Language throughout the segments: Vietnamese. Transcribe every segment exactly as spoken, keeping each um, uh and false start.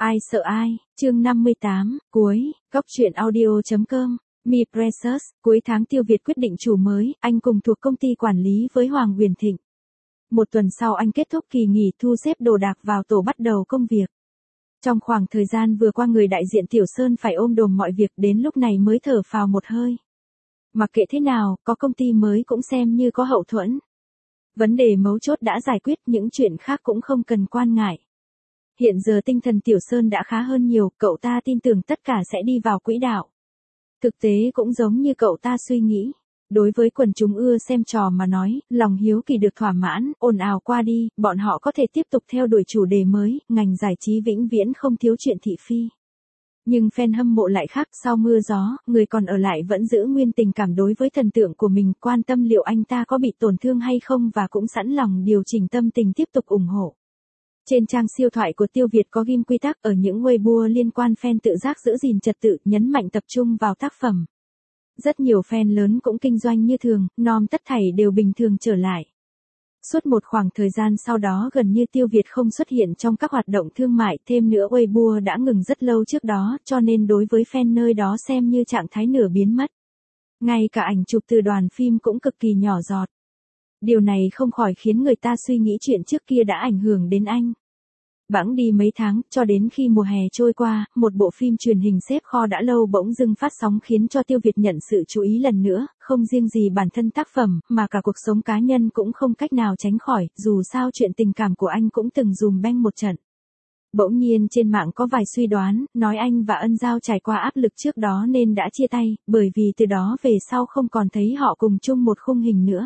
Ai sợ ai, chương năm mươi tám, cuối, góc truyện audio.com, Me Precious, cuối tháng Tiêu Việt quyết định chủ mới, anh cùng thuộc công ty quản lý với Hoàng Huyền Thịnh. Một tuần sau anh kết thúc kỳ nghỉ thu xếp đồ đạc vào tổ bắt đầu công việc. Trong khoảng thời gian vừa qua người đại diện Tiểu Sơn phải ôm đồm mọi việc đến lúc này mới thở phào một hơi. Mặc kệ thế nào, có công ty mới cũng xem như có hậu thuẫn. Vấn đề mấu chốt đã giải quyết, những chuyện khác cũng không cần quan ngại. Hiện giờ tinh thần Tiểu Sơn đã khá hơn nhiều, cậu ta tin tưởng tất cả sẽ đi vào quỹ đạo. Thực tế cũng giống như cậu ta suy nghĩ. Đối với quần chúng ưa xem trò mà nói, lòng hiếu kỳ được thỏa mãn, ồn ào qua đi, bọn họ có thể tiếp tục theo đuổi chủ đề mới, ngành giải trí vĩnh viễn không thiếu chuyện thị phi. Nhưng fan hâm mộ lại khác, sau mưa gió, người còn ở lại vẫn giữ nguyên tình cảm đối với thần tượng của mình, quan tâm liệu anh ta có bị tổn thương hay không và cũng sẵn lòng điều chỉnh tâm tình tiếp tục ủng hộ. Trên trang siêu thoại của Tiêu Việt có ghim quy tắc ở những Weibo liên quan fan tự giác giữ gìn trật tự, nhấn mạnh tập trung vào tác phẩm. Rất nhiều fan lớn cũng kinh doanh như thường, nom tất thảy đều bình thường trở lại. Suốt một khoảng thời gian sau đó gần như Tiêu Việt không xuất hiện trong các hoạt động thương mại, thêm nữa Weibo đã ngừng rất lâu trước đó, cho nên đối với fan nơi đó xem như trạng thái nửa biến mất. Ngay cả ảnh chụp từ đoàn phim cũng cực kỳ nhỏ giọt. Điều này không khỏi khiến người ta suy nghĩ chuyện trước kia đã ảnh hưởng đến anh. Bẵng đi mấy tháng, cho đến khi mùa hè trôi qua, một bộ phim truyền hình xếp kho đã lâu bỗng dưng phát sóng khiến cho Tiêu Việt nhận sự chú ý lần nữa, không riêng gì bản thân tác phẩm, mà cả cuộc sống cá nhân cũng không cách nào tránh khỏi, dù sao chuyện tình cảm của anh cũng từng dùm beng một trận. Bỗng nhiên trên mạng có vài suy đoán, nói anh và Ân Giao trải qua áp lực trước đó nên đã chia tay, bởi vì từ đó về sau không còn thấy họ cùng chung một khung hình nữa.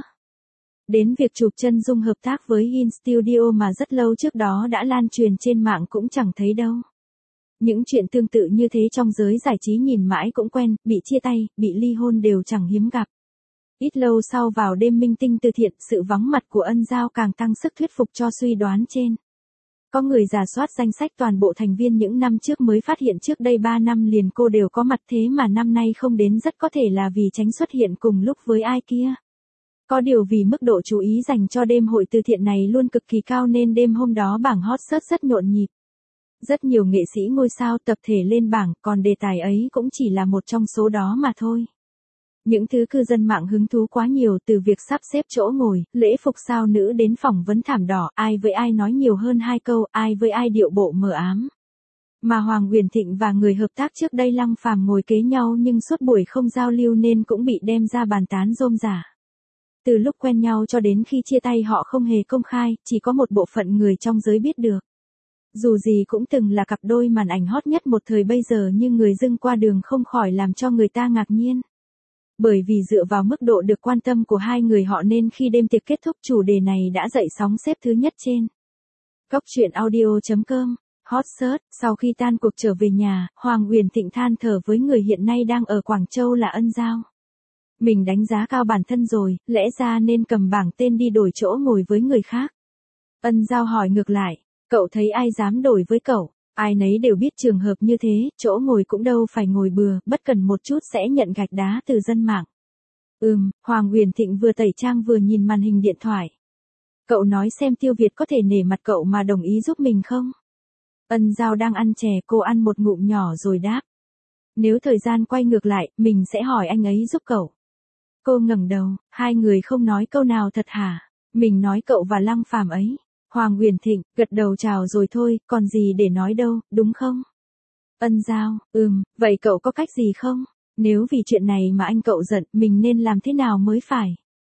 Đến việc chụp chân dung hợp tác với In Studio mà rất lâu trước đó đã lan truyền trên mạng cũng chẳng thấy đâu. Những chuyện tương tự như thế trong giới giải trí nhìn mãi cũng quen, bị chia tay, bị ly hôn đều chẳng hiếm gặp. Ít lâu sau vào đêm minh tinh từ thiện, sự vắng mặt của Ân Giao càng tăng sức thuyết phục cho suy đoán trên. Có người rà soát danh sách toàn bộ thành viên những năm trước mới phát hiện trước đây ba năm liền cô đều có mặt, thế mà năm nay không đến rất có thể là vì tránh xuất hiện cùng lúc với ai kia. Có điều vì mức độ chú ý dành cho đêm hội từ thiện này luôn cực kỳ cao nên đêm hôm đó bảng hot search rất nhộn nhịp. Rất nhiều nghệ sĩ ngôi sao tập thể lên bảng, còn đề tài ấy cũng chỉ là một trong số đó mà thôi. Những thứ cư dân mạng hứng thú quá nhiều, từ việc sắp xếp chỗ ngồi, lễ phục sao nữ đến phỏng vấn thảm đỏ, ai với ai nói nhiều hơn hai câu, ai với ai điệu bộ mờ ám. Mà Hoàng Huyền Thịnh và người hợp tác trước đây Lăng Phàm ngồi kế nhau nhưng suốt buổi không giao lưu nên cũng bị đem ra bàn tán rôm rả. Từ lúc quen nhau cho đến khi chia tay họ không hề công khai, chỉ có một bộ phận người trong giới biết được. Dù gì cũng từng là cặp đôi màn ảnh hot nhất một thời bây giờ nhưng người dưng qua đường không khỏi làm cho người ta ngạc nhiên. Bởi vì dựa vào mức độ được quan tâm của hai người họ nên khi đêm tiệc kết thúc chủ đề này đã dậy sóng xếp thứ nhất trên góc truyện audio.com, hot search. Sau khi tan cuộc trở về nhà, Hoàng Huyền Thịnh than thở với người hiện nay đang ở Quảng Châu là Ân Giao. Mình đánh giá cao bản thân rồi, lẽ ra nên cầm bảng tên đi đổi chỗ ngồi với người khác. Ân Giao hỏi ngược lại, cậu thấy ai dám đổi với cậu? Ai nấy đều biết trường hợp như thế, chỗ ngồi cũng đâu phải ngồi bừa, bất cần một chút sẽ nhận gạch đá từ dân mạng. Ừm, Hoàng Huyền Thịnh vừa tẩy trang vừa nhìn màn hình điện thoại. Cậu nói xem Tiêu Việt có thể nể mặt cậu mà đồng ý giúp mình không? Ân Giao đang ăn chè, cô ăn một ngụm nhỏ rồi đáp. Nếu thời gian quay ngược lại, mình sẽ hỏi anh ấy giúp cậu. Cô ngẩng đầu, hai người không nói câu nào thật hả? Mình nói cậu và Lăng Phàm ấy. Hoàng Huyền Thịnh, gật đầu chào rồi thôi, còn gì để nói đâu, đúng không? Ân Giao, ừm, vậy cậu có cách gì không? Nếu vì chuyện này mà anh cậu giận, mình nên làm thế nào mới phải?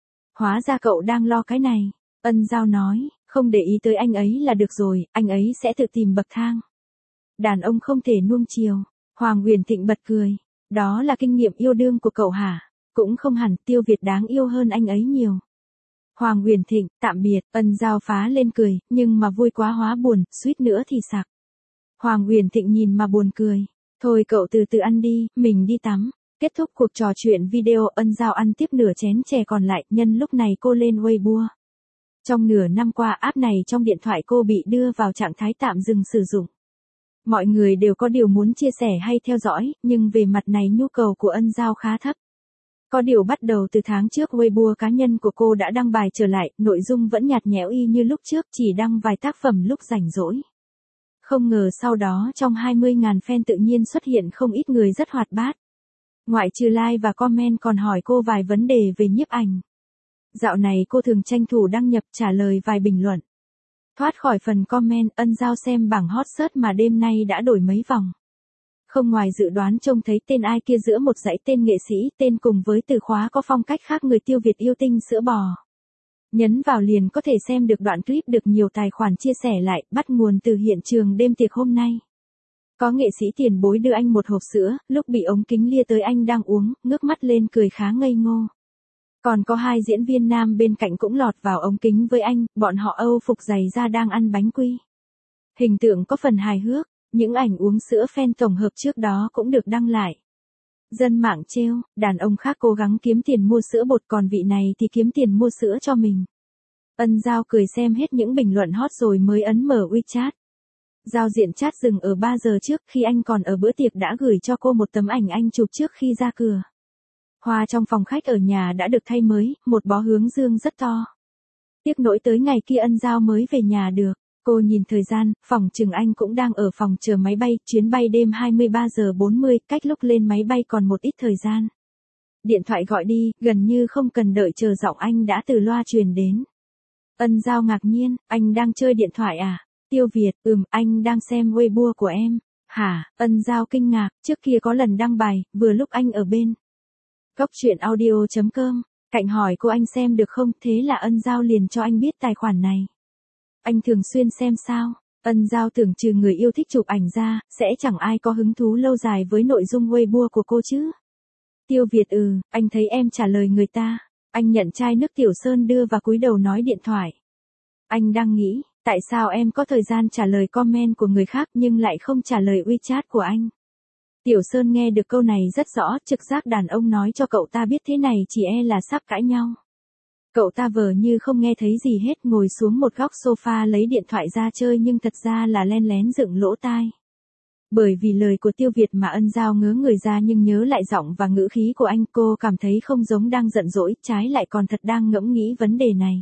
Hóa ra cậu đang lo cái này. Ân Giao nói, không để ý tới anh ấy là được rồi, anh ấy sẽ tự tìm bậc thang. Đàn ông không thể nuông chiều. Hoàng Huyền Thịnh bật cười. Đó là kinh nghiệm yêu đương của cậu hả? Cũng không hẳn, Tiêu Việt đáng yêu hơn anh ấy nhiều. Hoàng Huyền Thịnh, tạm biệt. Ân Giao phá lên cười, nhưng mà vui quá hóa buồn, suýt nữa thì sặc. Hoàng Huyền Thịnh nhìn mà buồn cười. Thôi cậu từ từ ăn đi, mình đi tắm. Kết thúc cuộc trò chuyện video, Ân Giao ăn tiếp nửa chén chè còn lại, nhân lúc này cô lên Weibo. Trong nửa năm qua app này trong điện thoại cô bị đưa vào trạng thái tạm dừng sử dụng. Mọi người đều có điều muốn chia sẻ hay theo dõi, nhưng về mặt này nhu cầu của Ân Giao khá thấp. Có điều bắt đầu từ tháng trước Weibo cá nhân của cô đã đăng bài trở lại, nội dung vẫn nhạt nhẽo y như lúc trước, chỉ đăng vài tác phẩm lúc rảnh rỗi. Không ngờ sau đó trong hai mươi nghìn fan tự nhiên xuất hiện không ít người rất hoạt bát. Ngoại trừ like và comment còn hỏi cô vài vấn đề về nhiếp ảnh. Dạo này cô thường tranh thủ đăng nhập trả lời vài bình luận. Thoát khỏi phần comment, Ân Giao xem bảng hot search mà đêm nay đã đổi mấy vòng. Không ngoài dự đoán trông thấy tên ai kia giữa một dãy tên nghệ sĩ tên cùng với từ khóa có phong cách khác người tiêu Việt yêu tinh sữa bò. Nhấn vào liền có thể xem được đoạn clip được nhiều tài khoản chia sẻ lại, bắt nguồn từ hiện trường đêm tiệc hôm nay. Có nghệ sĩ tiền bối đưa anh một hộp sữa, lúc bị ống kính lia tới anh đang uống, ngước mắt lên cười khá ngây ngô. Còn có hai diễn viên nam bên cạnh cũng lọt vào ống kính với anh, bọn họ Âu phục giày da đang ăn bánh quy. Hình tượng có phần hài hước, những ảnh uống sữa fan tổng hợp trước đó cũng được đăng lại. Dân mạng trêu, đàn ông khác cố gắng kiếm tiền mua sữa bột còn vị này thì kiếm tiền mua sữa cho mình. Ân Giao cười xem hết những bình luận hot rồi mới ấn mở WeChat. Giao diện chat dừng ở ba giờ trước khi anh còn ở bữa tiệc đã gửi cho cô một tấm ảnh anh chụp trước khi ra cửa. Hoa trong phòng khách ở nhà đã được thay mới, một bó hướng dương rất to. Tiếc nỗi tới ngày kia Ân Giao mới về nhà được. Cô nhìn thời gian, phòng chừng anh cũng đang ở phòng chờ máy bay, chuyến bay đêm hai mươi ba giờ bốn mươi, cách lúc lên máy bay còn một ít thời gian. Điện thoại gọi đi, gần như không cần đợi chờ giọng anh đã từ loa truyền đến. Ân Giao ngạc nhiên, anh đang chơi điện thoại à? Tiêu Việt, ừm, anh đang xem Weibo của em. Hả? Ân Giao kinh ngạc, trước kia có lần đăng bài, vừa lúc anh ở bên. Góc chuyện audio chấm com, Cạnh hỏi cô anh xem được không, thế là Ân Giao liền cho anh biết tài khoản này. Anh thường xuyên xem sao? Ân Giao tưởng trừ người yêu thích chụp ảnh ra, sẽ chẳng ai có hứng thú lâu dài với nội dung Weibo của cô chứ. Tiêu Việt ừ, anh thấy em trả lời người ta. Anh nhận chai nước Tiểu Sơn đưa và cúi đầu nói điện thoại. Anh đang nghĩ, tại sao em có thời gian trả lời comment của người khác nhưng lại không trả lời WeChat của anh. Tiểu Sơn nghe được câu này rất rõ, trực giác đàn ông nói cho cậu ta biết thế này chỉ e là sắp cãi nhau. Cậu ta vờ như không nghe thấy gì hết, ngồi xuống một góc sofa lấy điện thoại ra chơi nhưng thật ra là len lén dựng lỗ tai. Bởi vì lời của Tiêu Việt mà Ân Giao ngớ người ra nhưng nhớ lại giọng và ngữ khí của anh, cô cảm thấy không giống đang giận dỗi, trái lại còn thật đang ngẫm nghĩ vấn đề này.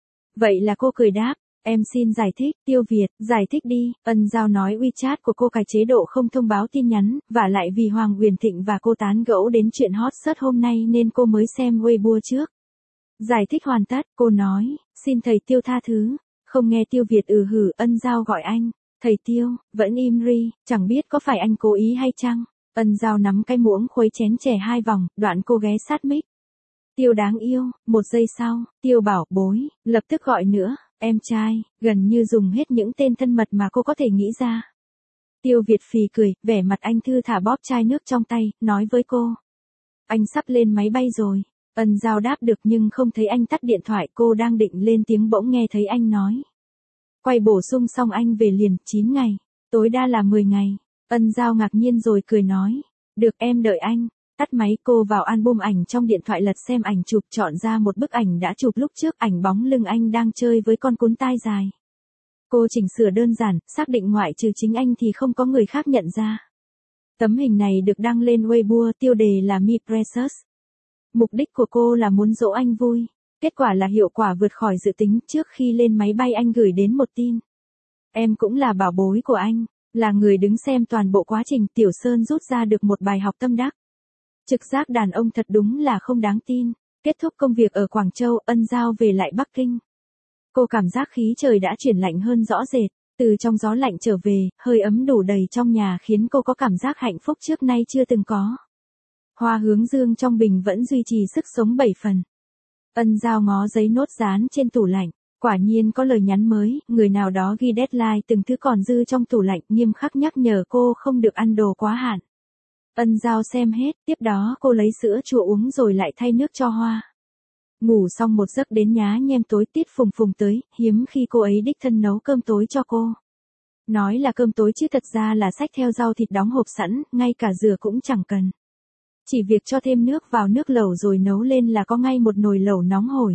Vậy là cô cười đáp, em xin giải thích. Tiêu Việt, giải thích đi. Ân Giao nói WeChat của cô cài chế độ không thông báo tin nhắn, và lại vì Hoàng Huyền Thịnh và cô tán gẫu đến chuyện hot search hôm nay nên cô mới xem Weibo trước. Giải thích hoàn tất, cô nói, xin thầy Tiêu tha thứ. Không nghe Tiêu Việt ừ hử, Ân Giao gọi anh. Thầy Tiêu, vẫn im ri, chẳng biết có phải anh cố ý hay chăng? Ân Giao nắm cái muỗng khuấy chén chè hai vòng, đoạn cô ghé sát mic. Tiêu đáng yêu, một giây sau, Tiêu bảo bối, lập tức gọi nữa, em trai, gần như dùng hết những tên thân mật mà cô có thể nghĩ ra. Tiêu Việt phì cười, vẻ mặt anh thư thả bóp chai nước trong tay, nói với cô. Anh sắp lên máy bay rồi. Ân Giao đáp được nhưng không thấy anh tắt điện thoại, cô đang định lên tiếng bỗng nghe thấy anh nói. Quay bổ sung xong anh về liền, chín ngày, tối đa là mười ngày. Ân Giao ngạc nhiên rồi cười nói. Được em đợi anh. Tắt máy, cô vào album ảnh trong điện thoại lật xem ảnh chụp, chọn ra một bức ảnh đã chụp lúc trước, ảnh bóng lưng anh đang chơi với con cún tai dài. Cô chỉnh sửa đơn giản, xác định ngoại trừ chính anh thì không có người khác nhận ra. Tấm hình này được đăng lên Weibo, tiêu đề là Me Precious. Mục đích của cô là muốn dỗ anh vui. Kết quả là hiệu quả vượt khỏi dự tính, trước khi lên máy bay anh gửi đến một tin. Em cũng là bảo bối của anh, là người đứng xem toàn bộ quá trình. Tiểu Sơn rút ra được một bài học tâm đắc. Trực giác đàn ông thật đúng là không đáng tin. Kết thúc công việc ở Quảng Châu, Ân Giao về lại Bắc Kinh. Cô cảm giác khí trời đã chuyển lạnh hơn rõ rệt. Từ trong gió lạnh trở về, hơi ấm đủ đầy trong nhà khiến cô có cảm giác hạnh phúc trước nay chưa từng có. Hoa hướng dương trong bình vẫn duy trì sức sống bảy phần. Ân Giao ngó giấy nốt dán trên tủ lạnh. Quả nhiên có lời nhắn mới, người nào đó ghi deadline từng thứ còn dư trong tủ lạnh, nghiêm khắc nhắc nhở cô không được ăn đồ quá hạn. Ân Giao xem hết, tiếp đó cô lấy sữa chua uống rồi lại thay nước cho Hoa. Ngủ xong một giấc đến nhá nhem tối Tiết Phùng Phùng tới, hiếm khi cô ấy đích thân nấu cơm tối cho cô. Nói là cơm tối chứ thật ra là xách theo rau thịt đóng hộp sẵn, ngay cả rửa cũng chẳng cần. Chỉ việc cho thêm nước vào nước lẩu rồi nấu lên là có ngay một nồi lẩu nóng hổi.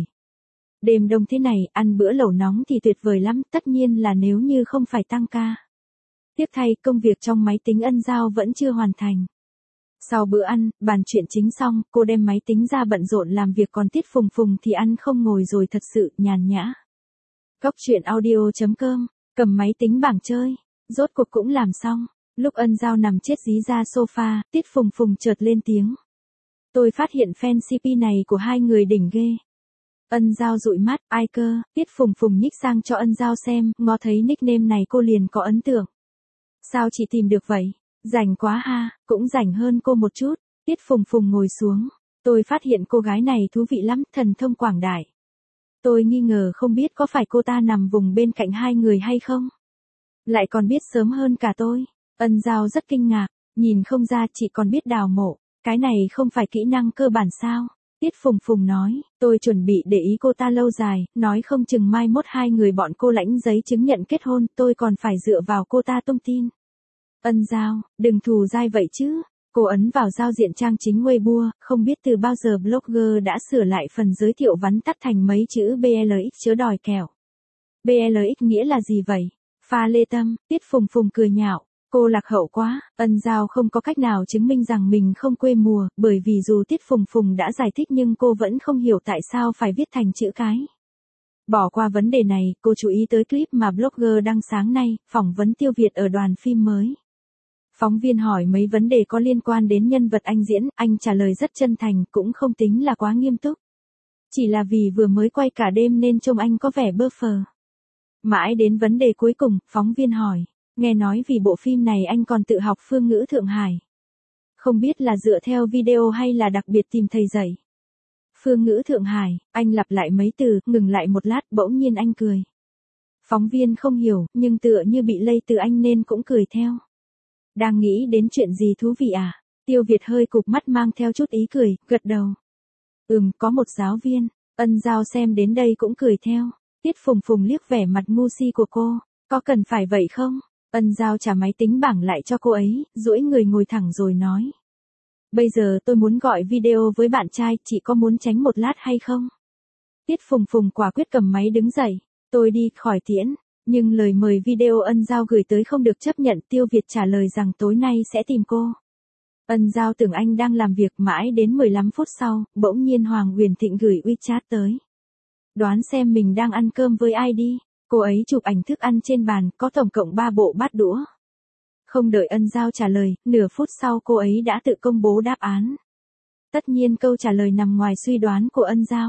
Đêm đông thế này, ăn bữa lẩu nóng thì tuyệt vời lắm, tất nhiên là nếu như không phải tăng ca. Tiếp thay, công việc trong máy tính Ân Giao vẫn chưa hoàn thành. Sau bữa ăn, bàn chuyện chính xong, cô đem máy tính ra bận rộn làm việc, còn Tiết Phùng Phùng thì ăn không ngồi rồi thật sự nhàn nhã. Góc chuyện audio chấm com, cầm máy tính bảng chơi. Rốt cuộc cũng làm xong. Lúc Ân Giao nằm chết dí ra sofa, Tiết Phùng Phùng chợt lên tiếng. Tôi phát hiện fan xê pê này của hai người đỉnh ghê. Ân Giao dụi mắt, ai cơ, Tiết Phùng Phùng nhích sang cho Ân Giao xem, ngó thấy nickname này cô liền có ấn tượng. Sao chị tìm được vậy? Rảnh quá ha, cũng rảnh hơn cô một chút. Tiết Phùng Phùng ngồi xuống. Tôi phát hiện cô gái này thú vị lắm, thần thông quảng đại. Tôi nghi ngờ không biết có phải cô ta nằm vùng bên cạnh hai người hay không? Lại còn biết sớm hơn cả tôi. Ân Giao rất kinh ngạc, nhìn không ra chị còn biết đào mộ. Cái này không phải kỹ năng cơ bản sao? Tiết Phùng Phùng nói, tôi chuẩn bị để ý cô ta lâu dài, nói không chừng mai mốt hai người bọn cô lãnh giấy chứng nhận kết hôn, tôi còn phải dựa vào cô ta tung tin. Ân Giao, đừng thù dai vậy chứ. Cô ấn vào giao diện trang chính Weibo, không biết từ bao giờ blogger đã sửa lại phần giới thiệu vắn tắt thành mấy chữ bê lờ ích chứa đòi kẹo. bê lờ ích nghĩa là gì vậy? Pha lê tâm, Tiết Phùng Phùng cười nhạo. Cô lạc hậu quá, Ân Giao không có cách nào chứng minh rằng mình không quê mùa, bởi vì dù Tiết Phùng Phùng đã giải thích nhưng cô vẫn không hiểu tại sao phải viết thành chữ cái. Bỏ qua vấn đề này, cô chú ý tới clip mà blogger đăng sáng nay, phỏng vấn Tiêu Việt ở đoàn phim mới. Phóng viên hỏi mấy vấn đề có liên quan đến nhân vật anh diễn, anh trả lời rất chân thành, cũng không tính là quá nghiêm túc. Chỉ là vì vừa mới quay cả đêm nên trông anh có vẻ bơ phờ. Mãi đến vấn đề cuối cùng, phóng viên hỏi. Nghe nói vì bộ phim này anh còn tự học phương ngữ Thượng Hải. Không biết là dựa theo video hay là đặc biệt tìm thầy dạy. Phương ngữ Thượng Hải, anh lặp lại mấy từ, ngừng lại một lát, bỗng nhiên anh cười. Phóng viên không hiểu, nhưng tựa như bị lây từ anh nên cũng cười theo. Đang nghĩ đến chuyện gì thú vị à? Tiêu Việt hơi cụp mắt mang theo chút ý cười, gật đầu. Ừm, có một giáo viên. Ân Giao xem đến đây cũng cười theo. Tiết Phùng Phùng liếc vẻ mặt ngu si của cô. Có cần phải vậy không? Ân Giao trả máy tính bảng lại cho cô ấy, duỗi người ngồi thẳng rồi nói. Bây giờ tôi muốn gọi video với bạn trai, chị có muốn tránh một lát hay không? Tiết Phùng Phùng quả quyết cầm máy đứng dậy. Tôi đi, khỏi tiễn. Nhưng lời mời video Ân Giao gửi tới không được chấp nhận, Tiêu Việt trả lời rằng tối nay sẽ tìm cô. Ân Giao tưởng anh đang làm việc, mãi đến mười lăm phút sau, bỗng nhiên Hoàng Huyền Thịnh gửi WeChat tới. Đoán xem mình đang ăn cơm với ai đi. Cô ấy chụp ảnh thức ăn trên bàn, có tổng cộng ba bộ bát đũa. Không đợi Ân Giao trả lời, nửa phút sau cô ấy đã tự công bố đáp án. Tất nhiên câu trả lời nằm ngoài suy đoán của Ân Giao.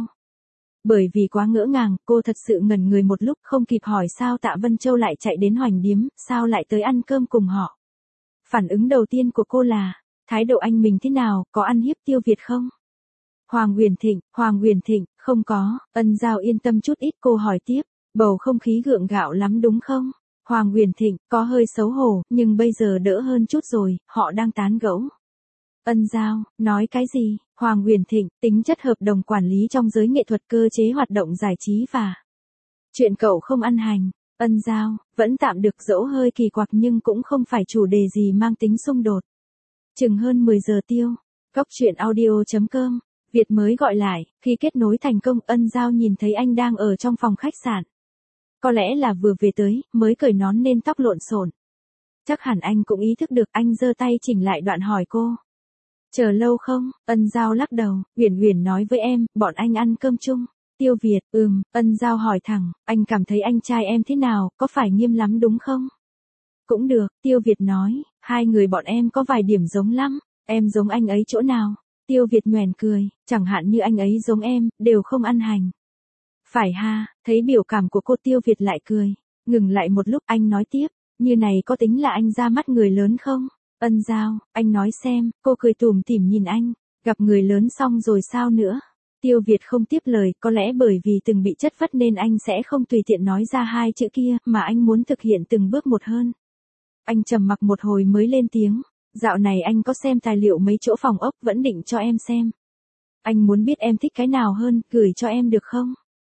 Bởi vì quá ngỡ ngàng, cô thật sự ngẩn người một lúc, không kịp hỏi sao Tạ Vân Châu lại chạy đến Hoành Điếm, sao lại tới ăn cơm cùng họ. Phản ứng đầu tiên của cô là, thái độ anh mình thế nào, có ăn hiếp Tiêu Việt không? Hoàng Huyền Thịnh, Hoàng Huyền Thịnh, không có. Ân Giao yên tâm chút ít, cô hỏi tiếp, bầu không khí gượng gạo lắm đúng không? Hoàng Huyền Thịnh, có hơi xấu hổ, nhưng bây giờ đỡ hơn chút rồi, họ đang tán gẫu. Ân Giao, nói cái gì? Hoàng Huyền Thịnh, tính chất hợp đồng quản lý trong giới nghệ thuật, cơ chế hoạt động giải trí và chuyện cậu không ăn hành. Ân Giao, vẫn tạm được, dẫu hơi kỳ quặc nhưng cũng không phải chủ đề gì mang tính xung đột. Chừng hơn mười giờ tiêu. Góc truyện audio chấm com. Việt mới gọi lại, khi kết nối thành công, Ân Giao nhìn thấy anh đang ở trong phòng khách sạn. Có lẽ là vừa về tới, mới cởi nón nên tóc lộn xộn. Chắc hẳn anh cũng ý thức được, anh giơ tay chỉnh lại đoạn hỏi cô. Chờ lâu không? Ân Giao lắc đầu, Huyền Huyền nói với em, bọn anh ăn cơm chung. Tiêu Việt, ừm, Ân Giao hỏi thẳng, anh cảm thấy anh trai em thế nào, có phải nghiêm lắm đúng không? Cũng được, Tiêu Việt nói, hai người bọn em có vài điểm giống lắm, em giống anh ấy chỗ nào? Tiêu Việt nhoẻn cười, chẳng hạn như anh ấy giống em, đều không ăn hành. Phải ha, thấy biểu cảm của cô, Tiêu Việt lại cười, ngừng lại một lúc, anh nói tiếp, như này có tính là anh ra mắt người lớn không? Ân Giao, anh nói xem, cô cười tủm tỉm nhìn anh, gặp người lớn xong rồi sao nữa? Tiêu Việt không tiếp lời, có lẽ bởi vì từng bị chất vấn nên anh sẽ không tùy tiện nói ra hai chữ kia, mà anh muốn thực hiện từng bước một hơn. Anh trầm mặc một hồi mới lên tiếng, dạo này anh có xem tài liệu mấy chỗ phòng ốc, vẫn định cho em xem. Anh muốn biết em thích cái nào hơn, gửi cho em được không?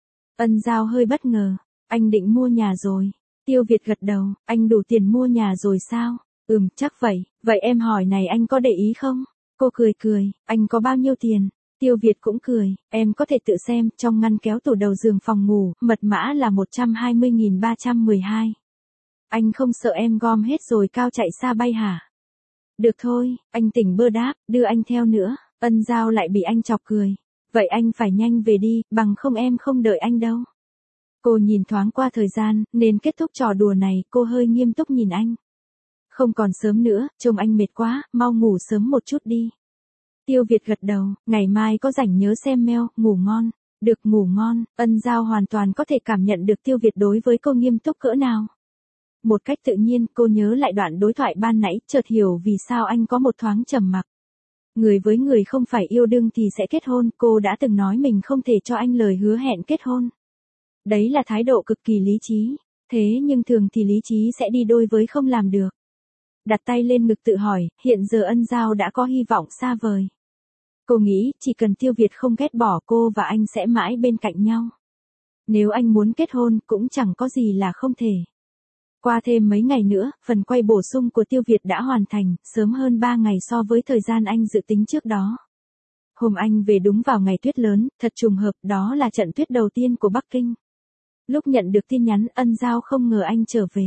Ân Giao hơi bất ngờ, anh định mua nhà rồi. Tiêu Việt gật đầu, anh đủ tiền mua nhà rồi sao? Ừm, chắc vậy, vậy em hỏi này anh có để ý không? Cô cười cười, anh có bao nhiêu tiền? Tiêu Việt cũng cười, em có thể tự xem, trong ngăn kéo tủ đầu giường phòng ngủ, mật mã là một trăm hai mươi nghìn ba trăm mười hai. Anh không sợ em gom hết rồi cao chạy xa bay hả? Được thôi, anh tỉnh bơ đáp, đưa anh theo nữa. Ân Giao lại bị anh chọc cười. Vậy anh phải nhanh về đi, bằng không em không đợi anh đâu. Cô nhìn thoáng qua thời gian, nên kết thúc trò đùa này, cô hơi nghiêm túc nhìn anh. Không còn sớm nữa, trông anh mệt quá, mau ngủ sớm một chút đi. Tiêu Việt gật đầu, ngày mai có rảnh nhớ xem mail, ngủ ngon. Được, ngủ ngon. Ân Giao hoàn toàn có thể cảm nhận được Tiêu Việt đối với cô nghiêm túc cỡ nào. Một cách tự nhiên, cô nhớ lại đoạn đối thoại ban nãy, chợt hiểu vì sao anh có một thoáng trầm mặc. Người với người không phải yêu đương thì sẽ kết hôn, cô đã từng nói mình không thể cho anh lời hứa hẹn kết hôn. Đấy là thái độ cực kỳ lý trí, thế nhưng thường thì lý trí sẽ đi đôi với không làm được. Đặt tay lên ngực tự hỏi, hiện giờ Ân Giao đã có hy vọng xa vời. Cô nghĩ, chỉ cần Tiêu Việt không ghét bỏ cô và anh sẽ mãi bên cạnh nhau. Nếu anh muốn kết hôn, cũng chẳng có gì là không thể. Qua thêm mấy ngày nữa, phần quay bổ sung của Tiêu Việt đã hoàn thành, sớm hơn ba ngày so với thời gian anh dự tính trước đó. Hôm anh về đúng vào ngày tuyết lớn, thật trùng hợp, đó là trận tuyết đầu tiên của Bắc Kinh. Lúc nhận được tin nhắn, Ân Giao không ngờ anh trở về.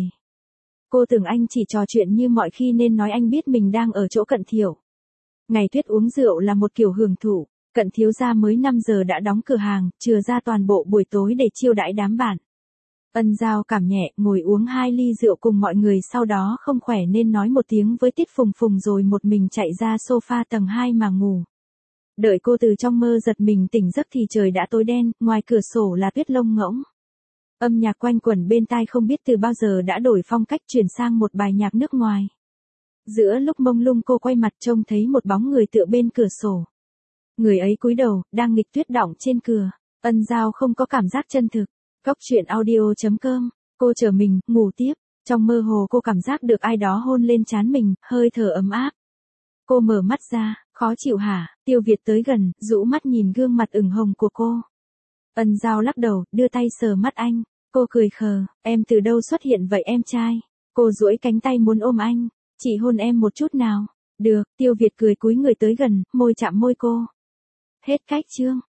Cô tưởng anh chỉ trò chuyện như mọi khi nên nói anh biết mình đang ở chỗ Cận Thiểu. Ngày tuyết uống rượu là một kiểu hưởng thụ, Cận thiếu gia mới năm giờ đã đóng cửa hàng, chừa ra toàn bộ buổi tối để chiêu đãi đám bạn. Ân Giao cảm nhẹ, ngồi uống hai ly rượu cùng mọi người, sau đó không khỏe nên nói một tiếng với Tiết Phùng Phùng rồi một mình chạy ra sofa tầng hai mà ngủ. Đợi cô từ trong mơ giật mình tỉnh giấc thì trời đã tối đen, ngoài cửa sổ là tuyết lông ngỗng. Âm nhạc quanh quẩn bên tai không biết từ bao giờ đã đổi phong cách chuyển sang một bài nhạc nước ngoài. Giữa lúc mông lung cô quay mặt trông thấy một bóng người tựa bên cửa sổ. Người ấy cúi đầu, đang nghịch tuyết đọng trên cửa. Ân Giao không có cảm giác chân thực. Góc truyện audio chấm com. Cô trở mình, ngủ tiếp. Trong mơ hồ cô cảm giác được ai đó hôn lên trán mình, hơi thở ấm áp. Cô mở mắt ra, khó chịu hả? Tiêu Việt tới gần, rũ mắt nhìn gương mặt ửng hồng của cô. Ân Giao lắc đầu, đưa tay sờ mắt anh. Cô cười khờ, em từ đâu xuất hiện vậy em trai? Cô duỗi cánh tay muốn ôm anh. Chị hôn em một chút nào. Được, Tiêu Việt cười cúi người tới gần, môi chạm môi cô. Hết cách chương.